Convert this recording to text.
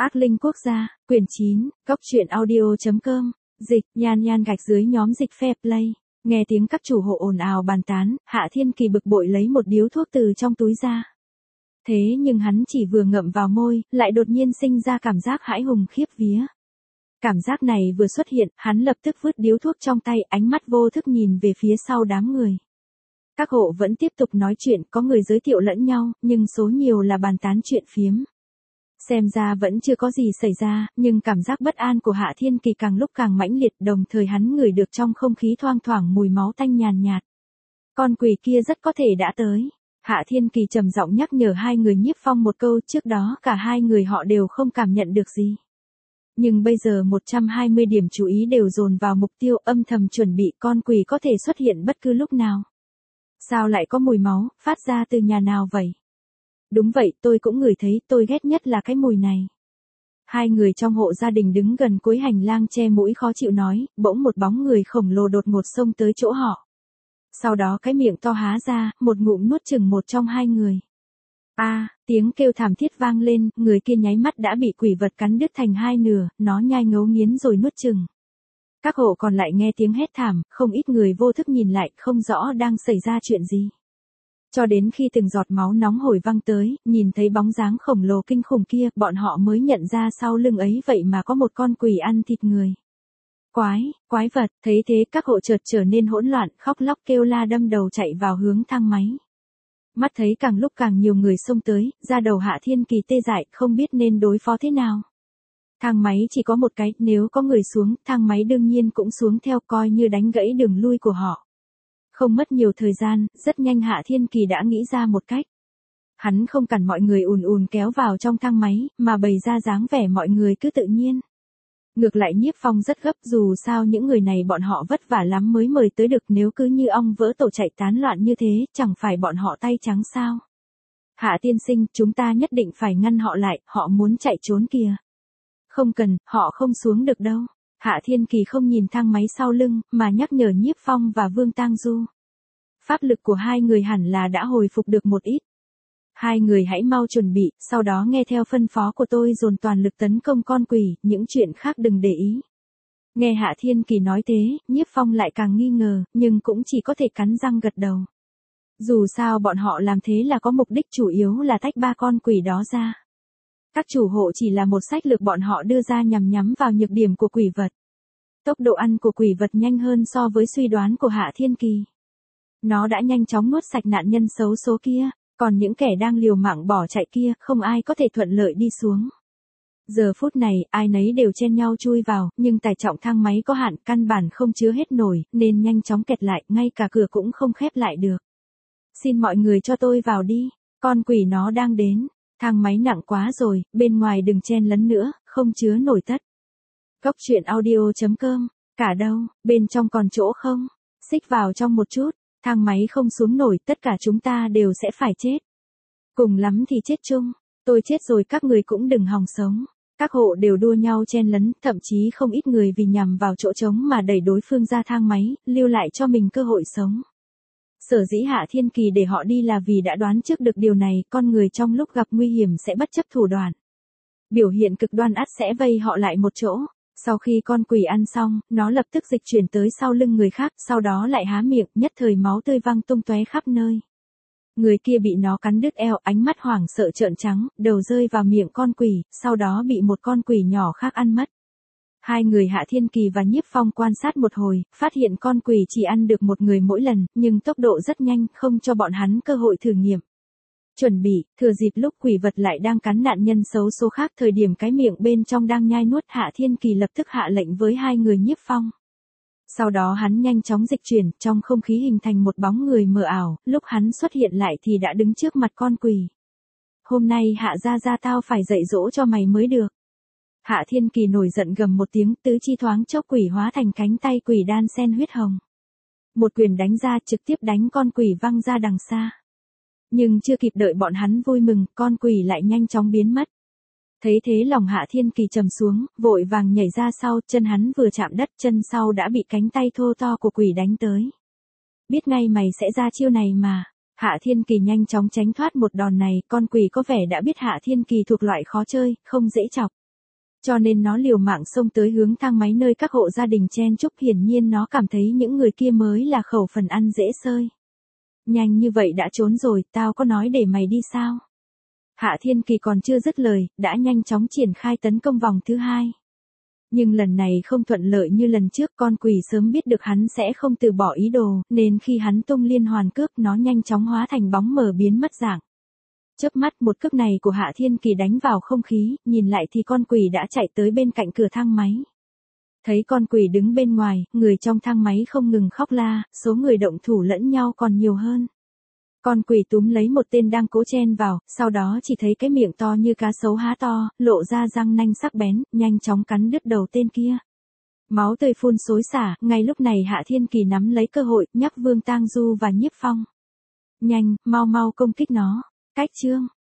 Ác linh quốc gia, quyển 9, Cốc truyện audio.com, dịch, nhan gạch dưới nhóm dịch fair play. Nghe tiếng các chủ hộ ồn ào bàn tán, Hạ Thiên Kỳ bực bội lấy một điếu thuốc từ trong túi ra. Thế nhưng hắn chỉ vừa ngậm vào môi, lại đột nhiên sinh ra cảm giác hãi hùng khiếp vía. Cảm giác này vừa xuất hiện, hắn lập tức vứt điếu thuốc trong tay, ánh mắt vô thức nhìn về phía sau đám người. Các hộ vẫn tiếp tục nói chuyện, có người giới thiệu lẫn nhau, nhưng số nhiều là bàn tán chuyện phiếm. Xem ra vẫn chưa có gì xảy ra, nhưng cảm giác bất an của Hạ Thiên Kỳ càng lúc càng mãnh liệt, đồng thời hắn ngửi được trong không khí thoang thoảng mùi máu tanh nhàn nhạt. Con quỷ kia rất có thể đã tới. Hạ Thiên Kỳ trầm giọng nhắc nhở hai người Nhiếp Phong một câu, trước đó cả hai người họ đều không cảm nhận được gì. Nhưng bây giờ 120 điểm chú ý đều dồn vào mục tiêu, âm thầm chuẩn bị con quỷ có thể xuất hiện bất cứ lúc nào. Sao lại có mùi máu, phát ra từ nhà nào vậy? Đúng vậy, tôi cũng ngửi thấy, tôi ghét nhất là cái mùi này. Hai người trong hộ gia đình đứng gần cuối hành lang che mũi khó chịu nói, bỗng một bóng người khổng lồ đột ngột xông tới chỗ họ. Sau đó cái miệng to há ra, một ngụm nuốt chửng một trong hai người. Tiếng kêu thảm thiết vang lên, người kia nháy mắt đã bị quỷ vật cắn đứt thành hai nửa, nó nhai ngấu nghiến rồi nuốt chửng. Các hộ còn lại nghe tiếng hét thảm, không ít người vô thức nhìn lại, không rõ đang xảy ra chuyện gì. Cho đến khi từng giọt máu nóng hổi văng tới, nhìn thấy bóng dáng khổng lồ kinh khủng kia, bọn họ mới nhận ra sau lưng ấy vậy mà có một con quỷ ăn thịt người. Quái vật, thấy thế các hộ chợt trở nên hỗn loạn, khóc lóc kêu la đâm đầu chạy vào hướng thang máy. Mắt thấy càng lúc càng nhiều người xông tới, da đầu Hạ Thiên Kỳ tê dại, không biết nên đối phó thế nào. Thang máy chỉ có một cái, nếu có người xuống, thang máy đương nhiên cũng xuống theo, coi như đánh gãy đường lui của họ. Không mất nhiều thời gian, rất nhanh Hạ Thiên Kỳ đã nghĩ ra một cách. Hắn không cần mọi người ùn kéo vào trong thang máy, mà bày ra dáng vẻ mọi người cứ tự nhiên. Ngược lại Nhiếp Phong rất gấp, dù sao những người này bọn họ vất vả lắm mới mời tới được, nếu cứ như ong vỡ tổ chạy tán loạn như thế, chẳng phải bọn họ tay trắng sao? Hạ tiên sinh, chúng ta nhất định phải ngăn họ lại, họ muốn chạy trốn kìa. Không cần, họ không xuống được đâu. Hạ Thiên Kỳ không nhìn thang máy sau lưng, mà nhắc nhở Nhiếp Phong và Vương Tang Du. Pháp lực của hai người hẳn là đã hồi phục được một ít. Hai người hãy mau chuẩn bị, sau đó nghe theo phân phó của tôi dồn toàn lực tấn công con quỷ, những chuyện khác đừng để ý. Nghe Hạ Thiên Kỳ nói thế, Nhiếp Phong lại càng nghi ngờ, nhưng cũng chỉ có thể cắn răng gật đầu. Dù sao bọn họ làm thế là có mục đích chủ yếu là tách ba con quỷ đó ra. Các chủ hộ chỉ là một sách lược bọn họ đưa ra nhằm vào nhược điểm của quỷ vật. Tốc độ ăn của quỷ vật nhanh hơn so với suy đoán của Hạ Thiên Kỳ. Nó đã nhanh chóng nuốt sạch nạn nhân xấu số kia, còn những kẻ đang liều mạng bỏ chạy kia, không ai có thể thuận lợi đi xuống. Giờ phút này, ai nấy đều chen nhau chui vào, nhưng tải trọng thang máy có hạn, căn bản không chứa hết nổi, nên nhanh chóng kẹt lại, ngay cả cửa cũng không khép lại được. Xin mọi người cho tôi vào đi, con quỷ nó đang đến. Thang máy nặng quá rồi, bên ngoài đừng chen lấn nữa, không chứa nổi tất. Cốc truyện audio.com, cả đâu, bên trong còn chỗ không? Xích vào trong một chút, thang máy không xuống nổi, tất cả chúng ta đều sẽ phải chết. Cùng lắm thì chết chung, tôi chết rồi các người cũng đừng hòng sống. Các hộ đều đua nhau chen lấn, thậm chí không ít người vì nhằm vào chỗ trống mà đẩy đối phương ra thang máy, lưu lại cho mình cơ hội sống. Sở dĩ Hạ Thiên Kỳ để họ đi là vì đã đoán trước được điều này, con người trong lúc gặp nguy hiểm sẽ bất chấp thủ đoạn. Biểu hiện cực đoan ắt sẽ vây họ lại một chỗ. Sau khi con quỷ ăn xong, nó lập tức dịch chuyển tới sau lưng người khác, sau đó lại há miệng, nhất thời máu tươi văng tung tóe khắp nơi. Người kia bị nó cắn đứt eo, ánh mắt hoảng sợ trợn trắng, đầu rơi vào miệng con quỷ, sau đó bị một con quỷ nhỏ khác ăn mất. Hai người Hạ Thiên Kỳ và Nhiếp Phong quan sát một hồi, phát hiện con quỷ chỉ ăn được một người mỗi lần, nhưng tốc độ rất nhanh, không cho bọn hắn cơ hội thử nghiệm. Chuẩn bị, thừa dịp lúc quỷ vật lại đang cắn nạn nhân xấu số khác, thời điểm cái miệng bên trong đang nhai nuốt, Hạ Thiên Kỳ lập tức hạ lệnh với hai người Nhiếp Phong. Sau đó hắn nhanh chóng dịch chuyển, trong không khí hình thành một bóng người mờ ảo, lúc hắn xuất hiện lại thì đã đứng trước mặt con quỷ. Hôm nay Hạ gia tao phải dạy dỗ cho mày mới được. Hạ Thiên Kỳ nổi giận gầm một tiếng, tứ chi thoáng chốc quỷ hóa thành cánh tay quỷ đan sen huyết hồng. Một quyền đánh ra, trực tiếp đánh con quỷ văng ra đằng xa. Nhưng chưa kịp đợi bọn hắn vui mừng, con quỷ lại nhanh chóng biến mất. Thấy thế lòng Hạ Thiên Kỳ trầm xuống, vội vàng nhảy ra sau, chân hắn vừa chạm đất, chân sau đã bị cánh tay thô to của quỷ đánh tới. Biết ngay mày sẽ ra chiêu này mà. Hạ Thiên Kỳ nhanh chóng tránh thoát một đòn này, con quỷ có vẻ đã biết Hạ Thiên Kỳ thuộc loại khó chơi, không dễ chọc. Cho nên nó liều mạng xông tới hướng thang máy nơi các hộ gia đình chen chúc, hiển nhiên nó cảm thấy những người kia mới là khẩu phần ăn dễ xơi. Nhanh như vậy đã trốn rồi, tao có nói để mày đi sao? Hạ Thiên Kỳ còn chưa dứt lời, đã nhanh chóng triển khai tấn công vòng thứ hai. Nhưng lần này không thuận lợi như lần trước, con quỷ sớm biết được hắn sẽ không từ bỏ ý đồ, nên khi hắn tung liên hoàn cước nó nhanh chóng hóa thành bóng mờ biến mất dạng. Chớp mắt một cước này của Hạ Thiên Kỳ đánh vào không khí, nhìn lại thì con quỷ đã chạy tới bên cạnh cửa thang máy. Thấy con quỷ đứng bên ngoài, người trong thang máy không ngừng khóc la, số người động thủ lẫn nhau còn nhiều hơn. Con quỷ túm lấy một tên đang cố chen vào, sau đó chỉ thấy cái miệng to như cá sấu há to, lộ ra răng nanh sắc bén, nhanh chóng cắn đứt đầu tên kia. Máu tươi phun xối xả, ngay lúc này Hạ Thiên Kỳ nắm lấy cơ hội, nhắc Vương Tang Du và Nhiếp Phong. Nhanh, mau mau công kích nó. Cách chương.